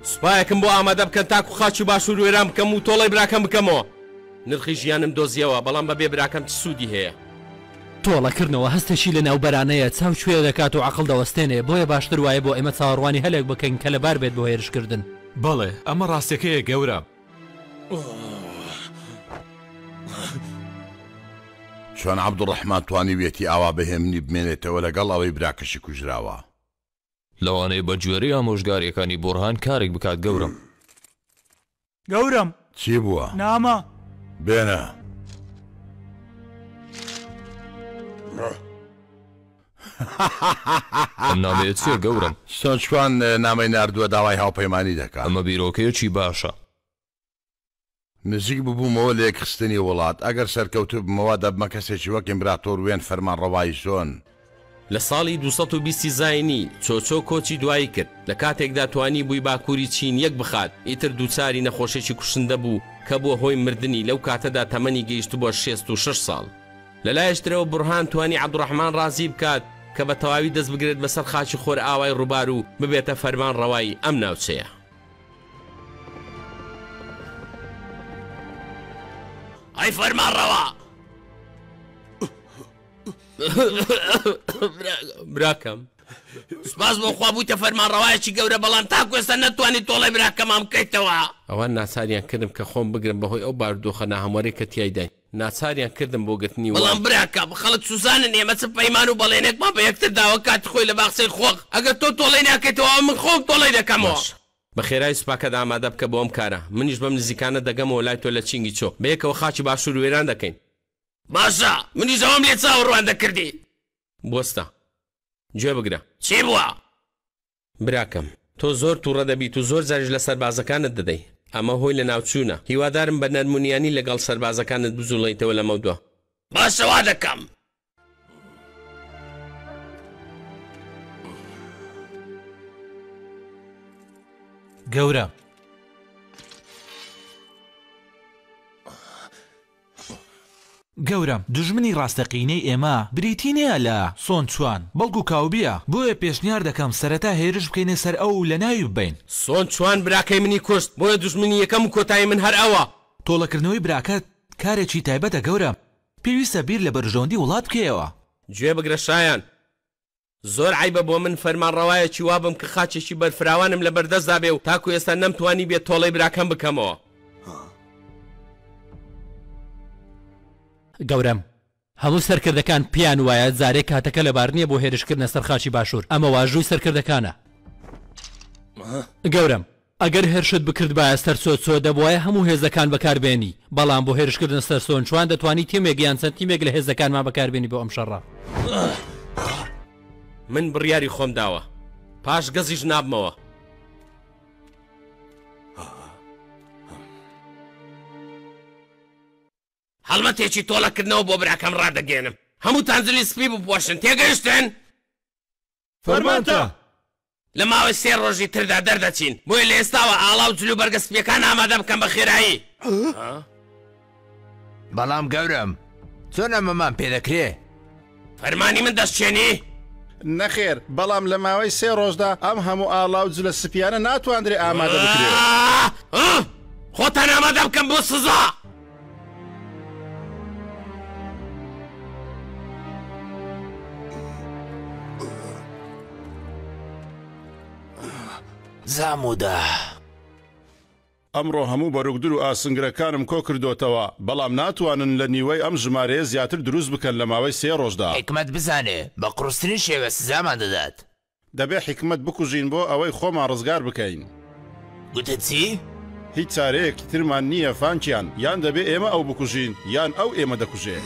سوپایەکم بۆ ئامادە بکەن تاکو خاچی باشوور وێران بکەم و تۆڵەی براکەم بکەمەوە. نرخی ژیانم دۆزیەوە بەڵام بەبێ براکەم چ سوودی هەیە؟ تۆڵەکردنەوە هەستێکی لە ناوبەرانەیە چاو کوێ دەکات و عەقڵ دەوەستێنێ بۆیە باشتر وایە بۆ ئێمە چاوەڕوانی هەلێک بکەین کە لەبار بێت بۆ هێرشکردن. بەڵێ ئەمە ڕاستیەکەیە گەورە. چۆن عەبدوڕەحمان توانی وێتی ئاوا بەهێمنی بمێنێتەوە لەگەڵ ئەوەی براکەشی کوژراوە؟ لەوانەیە بە گوێرەی ئامۆژگاریەکانی بۆرهان کارێک بکات گەورم. گەورم چی بووە؟ نامە بێنە. ئەم نامەیە چییە گەورم؟ سۆنچوان نامەی ناردووە داوای هاوپەیمانی دەکات. ئەمە بیرۆکەیەکی باشە. نزیک ببوومەوە لە یەکخستنی وڵات ئەگەر سەرکەوتو بمەوە دەبمە کەسێکی وەک ئیمپراتۆر وێن فەرمانڕەوایی سۆن. لە ساڵی 220 زاینی چۆچۆ کۆچی دوایی کرد لە کاتێکدا توانی بووی باکووری چین یەک بخات ئیتر دووچاری نەخۆشێکی کوشندە بوو کە بووە هۆی مردنی لەو کاتەدا تەمەنی گەیشت بۆ 66 ساڵ. لەلایەشترەوە بورهان توانی عەبدوڕەحمان ڕازی بکات کە بە تەواوی دەست بگرێت بەسەر خاچی خۆر ئاوای ڕووبار و ببێتە فەرمان ڕەوایی ئەم ناوچەیە. ئەی فەرمانڕەوا براکەم سپاس بۆ خوا بوویتە فەرمانڕەوایەکی گەورە بەڵام تاکو ئێستا نەتوانی تۆڵەی براکەمام بکەیتەوە. ئەوان ناچاریان کردم کە خۆم بگرم بەهۆی ئەو بارودۆخە ناهەموارەی کە تیایدای ناچاریان کردم بۆ گرتنی بەڵام براکە خەڵک سوزانن ئێمە چ پەیمان و بەڵێنێکمان بە یەکتر داوە کاتی خۆی لە باخچەی خۆڵ ئەگەر تۆ تۆڵەی ناکەیتەوە من خۆم تۆڵەی دەکەمەوە. بە خێرای سوپاکەدا ئامادە بکە بۆ ئەم کارە منیش بەم نزیکانە دەگەمەوە لای تۆ لە چینگی چۆ بەیەکەوە خاچی باشوور وێران دەکەین. باشە منیش ئەوەم لێ چاوەڕوان دەکردی. بۆستە گوێ بگرە چی بووە؟ براکەم تۆ زۆر تووڕە دەبیت و زۆر جاریش لە سەربازەکانت دەدەی ئەمە هۆی لە ناوچوونە هیوادارم بە نەرمونیانی لەگەڵ سەربازەکانت بزوڵیتەوە لەمە دووە. باشە وا دەکەم. گەورە گەورم دژمنی ڕاستەقینەی ئێمە بریتینەیە لە سۆنچوان بەڵکو کاوبیە بۆیە پێشنیار دەکەم سەرەتا هێرش بکەینە سەر ئەو لە ناوی ببین. سۆنچوان براکەی منی کوشت بۆیە دژمنی یەکەم کۆتایی من هەر ئەوە. تۆڵەکردنەوەی براکەت کارێکی تایبەتە گەورم پێویستە بیر لە بەرژەوەندی وڵات بکەیەوە. گوێ بگرە شایان زۆر عیبە بۆ من فەرمانڕەوایەکی وابم کە خاچێکی بەرفراوانم لە بەردەستدا بێ و تاکو ئێستا نەمتوانی بێت تۆڵەی براکەم بکەمەوە. گەورم هەموو سەرکردەکان پیان وایە جارێک کاتەکە لەبار نییە بۆ هێرشکردنە سەر خاچی باشوور ئەمە واژووی سەرکردەکانە. گەورم ئەگەر هێرشت بکرد بە ئەستەر چۆ دەبوایە هەموو هێزەکان بەکاربێنی بەڵام بۆ هێرشکردن سەر سۆنچوان دەتوانی تیمێک یان سەنتیمێک لە هێزەکانمان بەکاربێنی بۆ ئەم شەڕە. من بڕیاری خۆم داوە پاش گەزیش نابمەوە. هەڵمەتێکی تۆڵەکردنەوە بۆ براکەم ڕادەگەێنم هەموو تانزلی سپی بپۆشن تێگەیشتن؟ فەرمانتە. لە ماوەی 3 ڕۆژی تردا دەردەچین بۆیە لە ئێستاوە ئاڵا و جلو بەرگە سپیەکان ئامادە بکەم بە خێرایی. بەڵام گەورم چۆن ئەمەمان پێدەکرێ؟ فەرمانی من دەستچێنی؟ نەخێر بەڵام لە ماوەی 3 ڕۆژدا ئەم هەموو ئاڵا و جلە سپیانە ناتواندرێ ئامادە بکرێت. خۆتان ئامادە بکەم بۆ سزا. زامودا ئەمڕۆ هەموو بەروگدر و ئاسنگرەکانم کۆ کردوتەوە بەڵام ناتوانن لە نیوەی ئەم ژمارەیە زیاتر دروست بکەن لە ماوەی 3 ڕۆژدا. حکمت بزانێ بە قورستنی شێوە سزامان دەدات. دەبێ حکمت بکوژین بۆ ئەوەی خۆمان ڕزگار بکەین. گوتت چی؟ هیچ چارەیەکی ترمان نییە فانکیان یان دەبێ ئێمە ئەو بکوژین یان ئەو ئێمە دەکوژێ.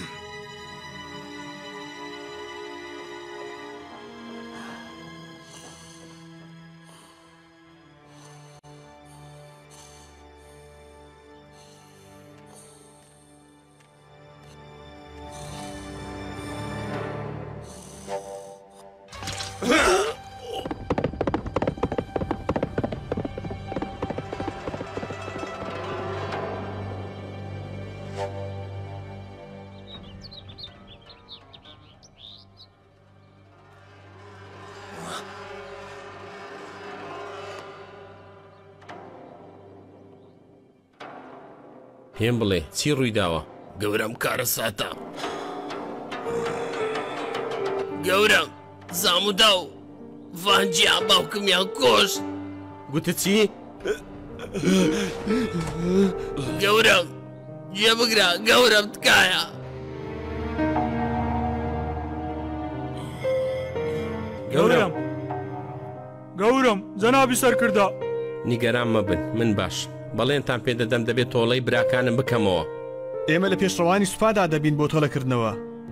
هێم بڵێ چی ڕووی داوە؟ گەورم کارە ساتە گەورم زامودا و ڤانجیا باوکمیان کۆشت. گوتە چی؟ گەورم گوێ بگرە گەورم تکایە. گەورم جەنابی سەرکردا نیگەران مەبن من باش بەڵێنتان پێدەدەم دەبێت تۆڵەی براکانم بکەمەوە. ئێمە لە پێشڕەوانی سوپادا دەبین بۆ تۆڵەکردنەوە.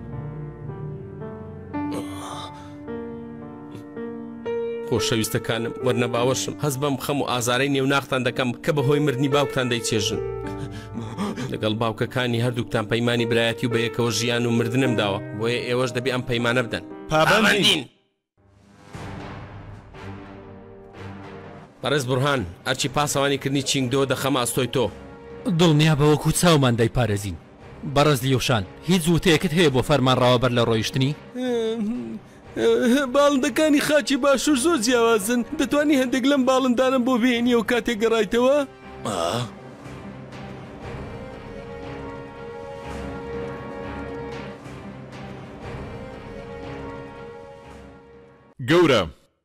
خۆشەویستەکانم وەرنە باوەشم هەست بەم خەم و ئازارەی نێوناختان دەکەم کە بەهۆی مردنی باوکتان دەیچێژن. لەگەڵ باوکەکانی هەردووکتان پەیمانی برایەتی و بە یەکەوە ژیان و مردنم داوە بۆیە ئێوەش دەبێ ئەم پەیمانە بدەن. پابەندین. بەڕێز بورهان ئەرچی پاسەوانی کردنی چینگدۆ دەخەمە ئەستۆی تۆ. دڵنیا بەوەکو چاومان دەیپارێزین. بەڕێز لیوشان هیچ وتەیەکت هەیە بۆ فەرمانڕاوەبەر لە ڕۆیشتنی؟ باڵندەکانی خاچی باشوور زۆر جیاوازن دەتوانی هەندێک لەم باڵندانم بۆ بێنی و کاتێک گەڕایتەوە؟ گەورە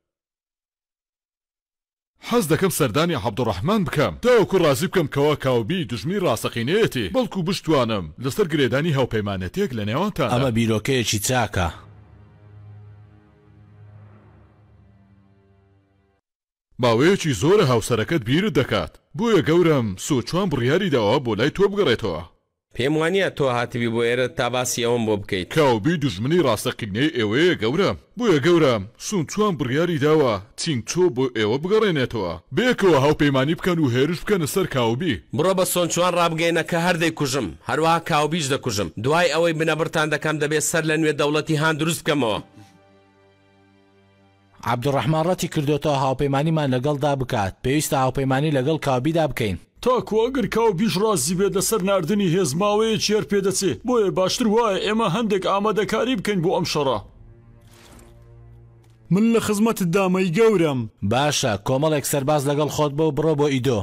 حەز دەکەم سەردانی عەبدوڕەحمان بکەم تاوەکو ڕازی بکەم کەوا کاوبی دژمی ڕاستەقینەیەتی بەڵکو بشتوانم لەسەر گرێدانی هاوپەیمانەتێک لە نێوانتان. ئەمە بیرۆکەیەکی چاکە. باوەیەکی زۆرە هاوسەرەکەت بیرت دەکات بۆیە گەورم سۆچوان بڕیاری داوە بۆ لای تۆ بگەڕێتەوە. پێم وانە تۆ هاتبی بۆ ئێرە تا باسی ئەوم بۆ بکەیت. کاوبی دژمنی ڕاستەقینەی ئێوەیە گەورە بۆیە گەورم سونچوان بڕیاری داوە چینگچۆ بۆ ئێوە بگەڕێنێتەوە بێکەوە هاوپەیمانی بکەن و هێرش بکەنە سەر کاوبی. بڕۆ بە سۆنچوان ڕابگەینە کە هەردەی کوژم هەروەها کاوبیش دەکوژم دوای ئەوەی بنەبرتان دەکەم دەبێت سەر لە نوێ دەوڵەتی هان دروست بکەمەوە. عەبدوڕەحمان ڕەتی کردوێتەوە هاوپەیمانیمان لەگەڵدا بکات پێویستە هاوپەیمانی لەگەڵ کاوبیدا بکەین. تاکو ئەگەر کاوبیش ڕازی بێت لەسەر ناردنی هێزماوەیە چێر پێدەچێت بۆیە باشتر وایە ئێمە هەندێک ئامادەکاری بکەین بۆ ئەم شەڕە. من لە خزمەتت دامەی گەورم. باشە کۆمەڵێک سەرباز لەگەڵ خۆت بە و بڕۆ بۆ ئیدۆ.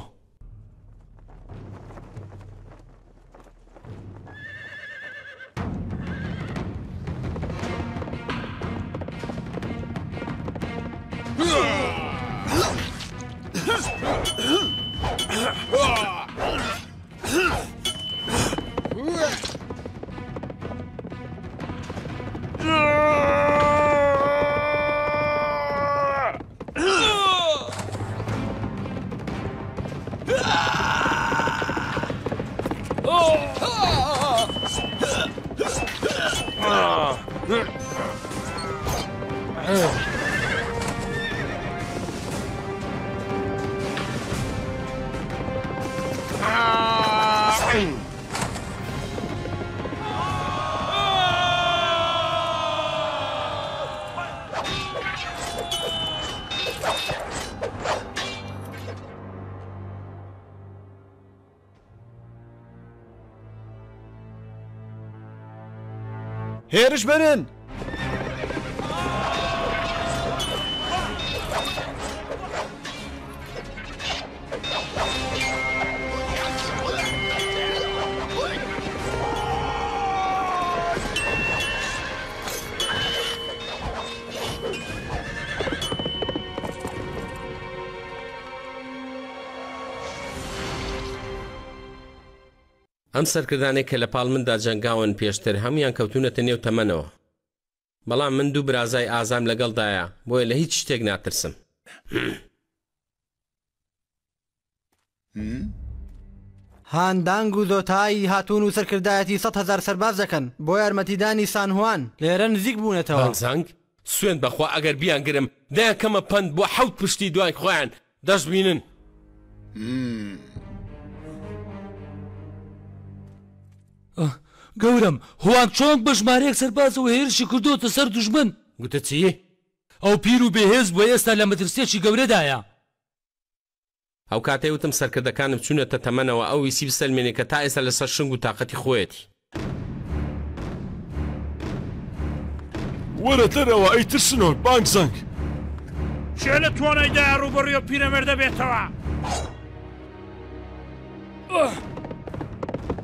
هێرش بەرن! ئەم سەرکردانێک کە لە پاڵمندا جەنگاون پێشتر هەمویان کەوتونەتە نێو تەمەنەوە بەڵام من دوو برازای ئازام لەگەڵدایە بۆیە لە هیچ شتێک ناترسم. هاندانگ و زۆتایی هاتوون و سەرکردایەتی 100,000 سەرباز دەکەن بۆ یارمەتیدانی سانهوان لێرە نزیک بوونەتەوە. زانگ سوێن بەخوا ئەگەر بیان گرم دایان کەمە پەند بۆ 7 پشتی دوای خۆیان دەست بینن. گەورم هوان چۆنگ بە ژمارەیەک سەربازەوە هێرشی کردوتە سەر دوژمن. گوتە چی؟ ئەو پیر و بێهێز بۆ ئێستا لە مەترسیەکی گەورەدایە. ئەو کاتەی وتم سەرکردەکانم چوونەتە تەمەنەوە ئەو ویسی بسەلمێنێ کە تا ئێستا لەسەر شنگ و تااقەتی خۆیەتی. وەرە دەرەوە ئەی ترسنەوە بانگ زەنگ چێ لە توانایدا ڕوبەڕی و پیرەمێردە بێتەوە.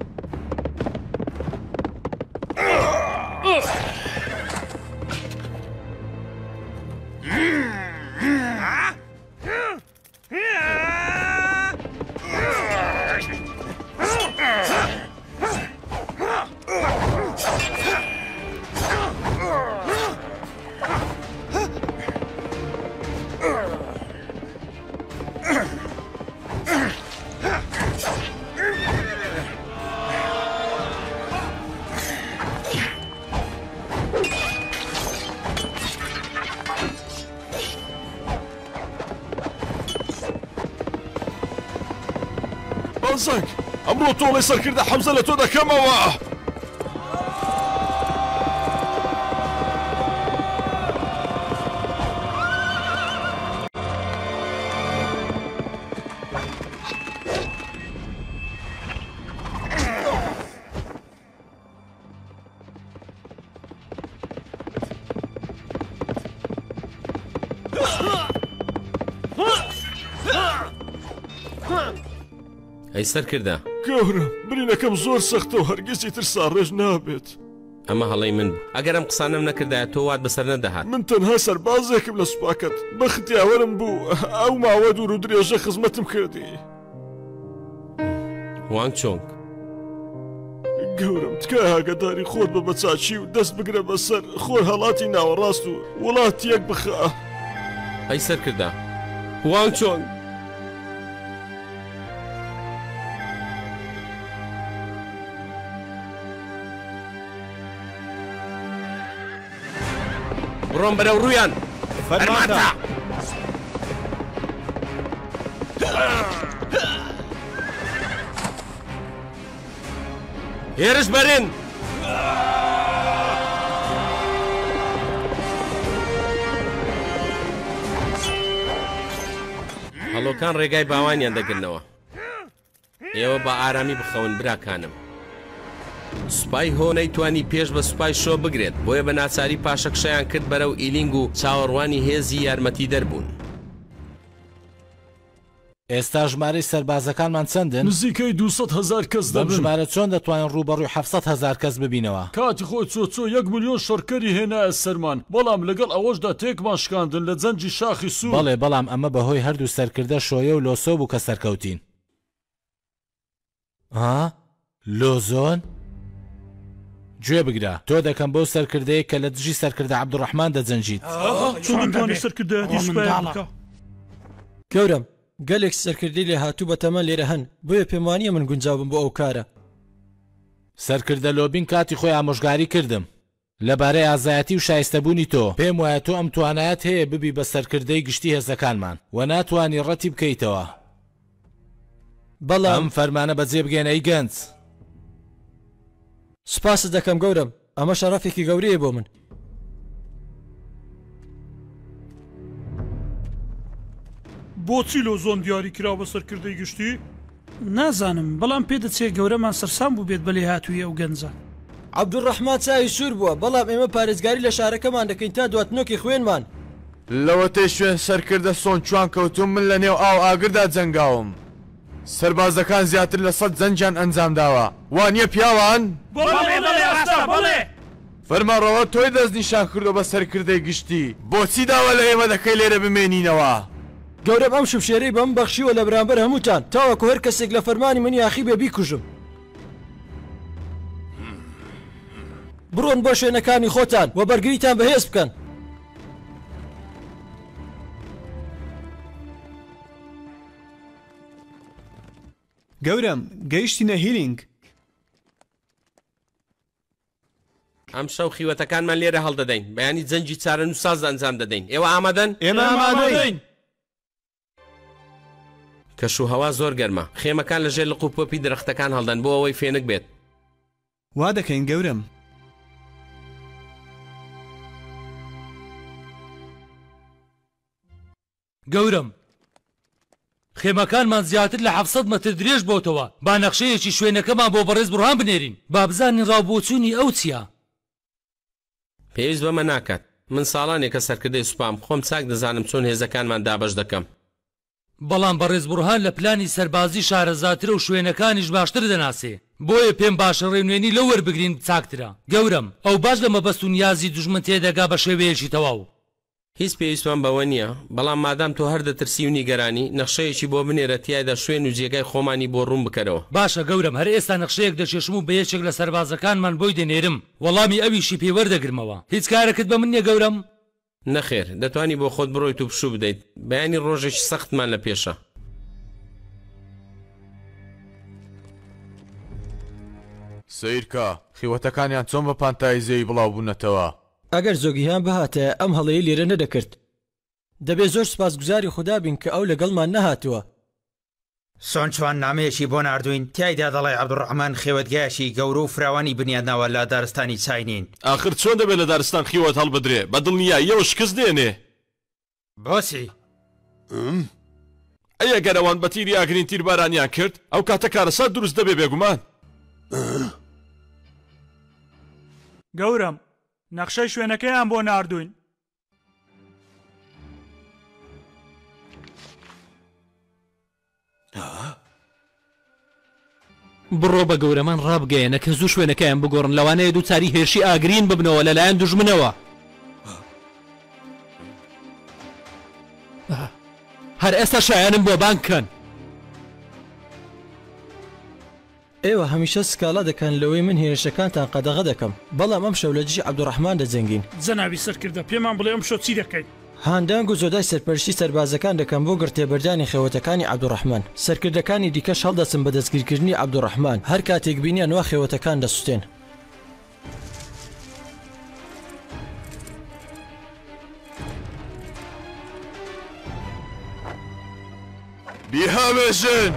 بازەک ئەمڕۆ تۆڵی سەرکردە حەمزە لە تۆ دەکەمەوە. ئەی سەرکردە گەورە برینەکەم زۆر سەختە و هەرگیزی تر ساڕێژ نابێت. ئەمە هەڵەی من بوو ئەگەر ئەم قسانم نەکردایە تۆ وات بەسەر نەدەهات. من تەنها سەربازێکم لە سوپاکەت بەختیاوەرم بوو ئەو ماوە دوور و درێژە خزمەتم کردی. وانگ چۆنگ گەورم تکای ئاگاداری خۆت بە بەچاچی و دەست بگرە بەسەر خۆر هەڵاتی ناوەڕاست و وڵات یەک بخە. ئەی سەرکردە وانگ چۆنگ بڕۆم بەرەو ڕوویان فەرمانتە. هێرش بەرن. هەڵۆکان ڕێگای باوانیان دەگرنەوە. ئێوە بە ئارامی بخەون براکانم. سوپای هۆ نەیتوانی پێش بە سوپای شۆ بگرێت بۆیە بە ناچاری پاشەکشەیان کرد بەرەو ئیلینگ و چاوەڕوانی هێزی یارمەتی دەربوون. ئێستا ژمارەی سەربازەکانمان چەندن؟ نزیکەی 200,000 کەس دەبن. ژمارە چۆن دەتوانین ڕوبەڕووی 700,000 کەس ببینەوە؟ کاتی خۆی چۆ 1 ملیۆن شەڕکەری هێنایە سەرمان، بەڵام لەگەڵ ئەوەشدا تێکمان شکاندن لە جەنجی شاخی سوور. بەڵێ بەڵام ئەمە بەهۆی هەردوو سەرکردە شۆیە و لۆسۆ بوو کە سەرکەوتین. لۆزۆن؟ گوێ بگرە تۆ دەکەم بەو سەرکردەیە کە لە دژی سەرکردە عەبدوڕەحمان دەجەنجیت. چۆن توانی سەرکردایەتی سوپایان بکە؟ گەورم گەلێک سەرکردی لێ هاتوو بە تەمە لێرە هەن بۆیە پێم وانییە من گونجاوم بۆ ئەو کارە. سەرکردە لۆبین کاتی خۆی ئامۆژگاری کردم لەبارەی ئازایەتی و شایستەبوونی تۆ. پێم وایە تۆ ئەم توانایەت هەیە ببی بە سەرکردەی گشتی هێزەکانمان و ناتوانی ڕەتی بکەیتەوە. بەڵام ئەم فەرمانە بەجێ بگەنەی گەنج. سپاس دەکەم گەورم ئەمە شەڕەفێکی گەورەیە بۆ من. بۆچی لۆزۆن دیاری کرا بە سەرکردەی گشتی؟ نازانم بەڵام پێدەچێت گەورەمان سەرسام بوو بێت بەلێ هاتووی ئەو گەنجە. عەبدوڕەحمان چاوی سوور بووە بەڵام ئێمە پارێزگاری لە شارەکەمان دەکەین تا دواتنۆکی خوێنمان. لەوە تێ شوێن سەرکردە سۆن چوان کەوتوم من لە نێو ئاو ئاگردا جەنگاوم. سەربازەکان زیاتر لە 100 جەنجیان ئەنجام داوە. وانییە پیاوان؟ فەرمانڕەوە تۆی دەست نیشان کردو بە سەرکردەی گشتی بۆچی داوە لە ئێمە دەکەی لێرە بمێنینەوە؟ گەورم ئەم شوشێرەی بەم بەخشیوە لە بەرامبەر هەمووتان تاوەکو هەر کەسێک لە فەرمانی منی یاخی بێ بیکوژم. بڕۆن بۆ شوێنەکانی خۆتان و بەرگریتان بەهێز بکەن. گەورم گەیشتینە هیلینگ. ئەم شەو خیوەتەکانمان لێرە هەڵدەدەین بەیانی جەنجی چارە و ساز ئەنجام دەدەین. ئێوە ئامادەن؟ ئێمە ئامادەین. کەش و هەوا زۆر گەرمە خێمەکان لەژێر لە قوپۆپی درەختەکان هەڵدەن بۆ ئەوەی فێنک بێت. وا دەکەین گەورم. گەورم خێمەکانمان زیاتر لە 700 مەتر درێژ بۆتەوە با نەخشەیەکی شوێنەکەمان بۆ بەڕێز بڕوان بنێرین با بزانین ڕاوبۆچوونی ئەو چییە. پێویست بەمە ناکات من ساڵانێکە سەرکردەی سوپام خۆم چاک دەزانم چۆن هێزەکانمان دابەش دەکەم. بەڵام بەڕێز بڕوان لە پلانی سەربازی شارەزاترە و شوێنەکانیش باشتر دەناسێ بۆیە پێم باشە ڕێنوێنی لە وەربگرین چاکترە. گەورم ئەو باش لە مەبەست و نیازی دوژمن تێدەگا بە شێوەیەکی تەواو. هیچ پێویستمان بەوە نییە بەڵام مادام تۆ هەر دەترسی و نیگەرانی نەخشەیەکی بۆ بنێرە تیایدا شوێن و جێگای خۆمانی بۆ ڕوون بکەرەوە. باشە گەورم هەر ئێستا نەخشەیەک دەچێشم و بە یەکێک لە سەربازەکانمان بۆی دەنێرم وەڵامی ئەویشی پێوەردەگرمەوە. هیچ کارەکەت بە من نییە گەورم؟ نەخێر دەتوانی بۆ خۆت بڕۆیت و پشوو بدەیت بەیانی ڕۆژێکی سەختمان لە پێشە. سیرکە خیوەتەکانیان چۆن بە پانتایزەی بڵاو بوونەتەوە؟ ئەگەر زۆگییان بەهاتە ئەم هەڵەیە لێرە نەدەکرد. دەبێت زۆر سپاسگوزاری خوددا بین کە ئەو لەگەڵمان نەهاتووە. سۆنچوان نامەیەشی بۆ ناردوین تایدا دەڵێ عەبدوڕەحمان خێوەتگایەکی گەورە و فراوانی بنیادناوە لە دارستانی چاینین. آخر چۆن دەبێت لە دارستان خیوەت هەڵبدرێ بە دڵنیاییەوە شکست دێنێ؟ بۆچی؟ ئەیە گەرەوان بە تیری ئاگرین تیربارانیان کرد ئەو کاتە کارەسات دروست دەبێ بێگومان. گەورم نەخشەی شوێنەکەیان بۆ ناردوین. بڕۆ بە گەورەمان ڕابگەیەنە کە زوو شوێنەکەیان بگۆڕن لەوانەیە دووچاری هێرشی ئاگرین ببنەوە لەلایەن دوژمنەوە. هەر ئێستا شایانم بۆ بانکەن. ئێوە هەمیشە سکاڵا دەکەن لەوەی من هێرشەکانتان قەدەغە دەکەم بەڵام ئەم شەو لە دژی عەبدوڕەحمان دەجەنگین. جەنابی سەرکردە پێمان بڵێ ئەم شۆ چی دەکەین؟ هاندانگ و زۆدای سەرپەرشتی سەربازەکان دەکەم بۆ گرتێبەردانی خێوەتەکانی عەبدوڕەحمان. سەرکردەکانی دیکەش هەڵدەچن بە دەستگیرکردنی عەبدوڕەحمان هەر کاتێک بینیان وا خێوەتەکان دەسووتێن. بیهامێژن!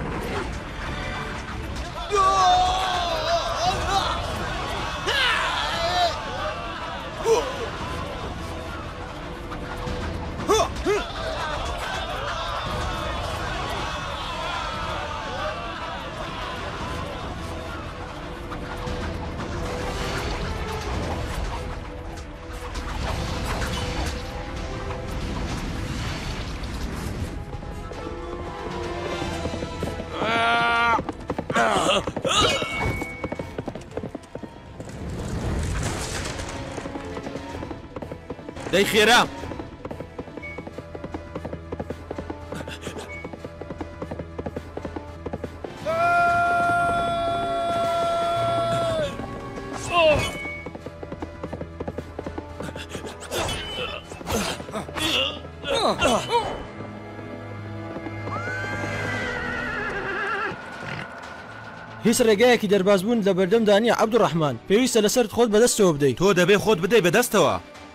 دەی خێرا هیچ ڕێگایەکی دەربازبوون لە بەردەمدانی عەبدوڕەحمان پێویستە لەسەر خۆت بەدەستەوە بدەیت. تۆ دەبێ خۆت بدەی بەدەستەوە.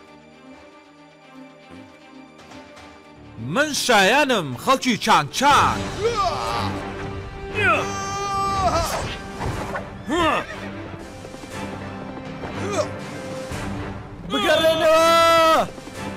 من شایانم خەڵکی چان چان. بگەڕێنەوە!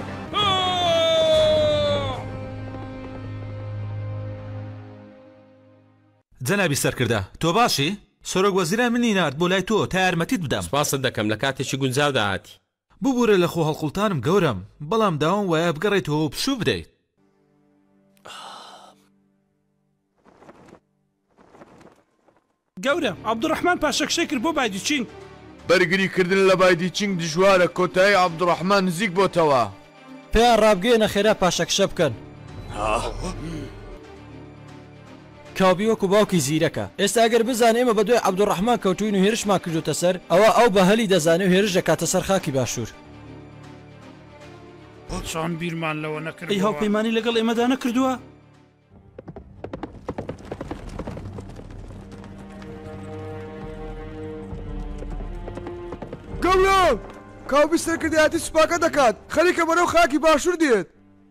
جەنابی سەرکردە تۆ باشی؟ سۆرۆک وەزیرە منی نارد بۆ لای تۆ تا یارمەتیت بدەم. سپاست دەکەم لە کاتێکی گونجاودا هاتی. ببوورە لە خۆ هەڵقوڵتانم گەورم بەڵام داوام وایە بگەڕێیتەوە و پشوو بدەیت. گەورە عەبدوڕەحمان پاشەکشەی کرد بۆ بایدوچین. بەرگریکردن لە بایدیچینگ دژوارە کۆتایی عەبدوڕەحمان نزیک بۆتەوە. پێیان ڕابگەیەنە خێرا پاشەکشە بکەن. کاوبی وەکو باوکی زیرەکە. ئێستا ئەگەر بزانێ ئێمە بە دوای عەبدوڕەحمان کەوتوین و هێرشمان کردوتە سەر ئەوە ئەو بەهەلی دەزانێ و هێرش دەکاتە سەر خاکی باشوور. چۆن بیرمان لەوە نەکرد؟ ئەی هاوپەیمانی لەگەڵ ئێمەدا نەکردووە؟ گەورە! کاوبی سەرکردایەتی سوپاکە دەکات خەریکە بەرەو خاکی باشوور دێت.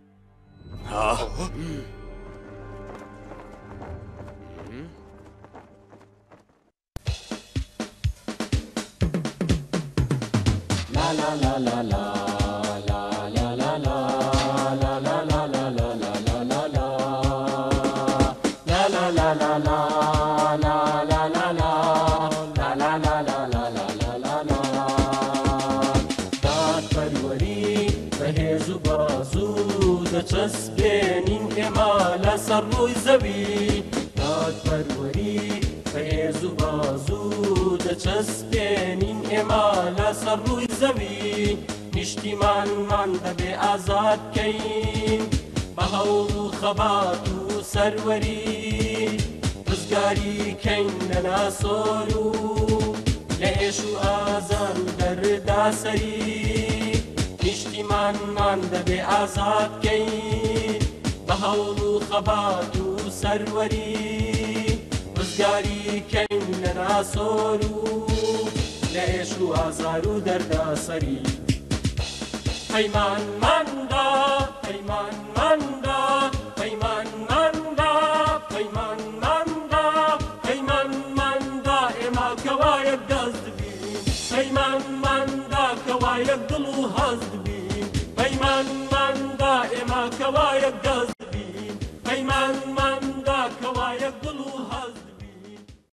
چەسبێنین ئێمە لەسەر ڕووی زەوی دادپەروەری بەهێز و بازوو دەچەسبێنین ئێمە لەسەر ڕووی زەوی نیشتیمانمان دەبێ ئازاد بکەین بە هەوڵ و خەبات و سەروەری ڕزگاری کەین لە ناسۆر و لە ئێش و ئازار و دەردا سەری نیشتیمانمان دەبێ ئازاد بکەین بە هەوڵ و خەبات و سەروەری ڕزگاری کەین لە ناسۆر و لە ئێش و ئازار و دەردا سەری پەیمانماندا پەیمانماندا پەیمانماندا پەیمان یەک دڵ و هەست بین پەیمانماندا ئێمە کەوا یەک دەست بین پەیمانماندا کەوا یەک دڵ و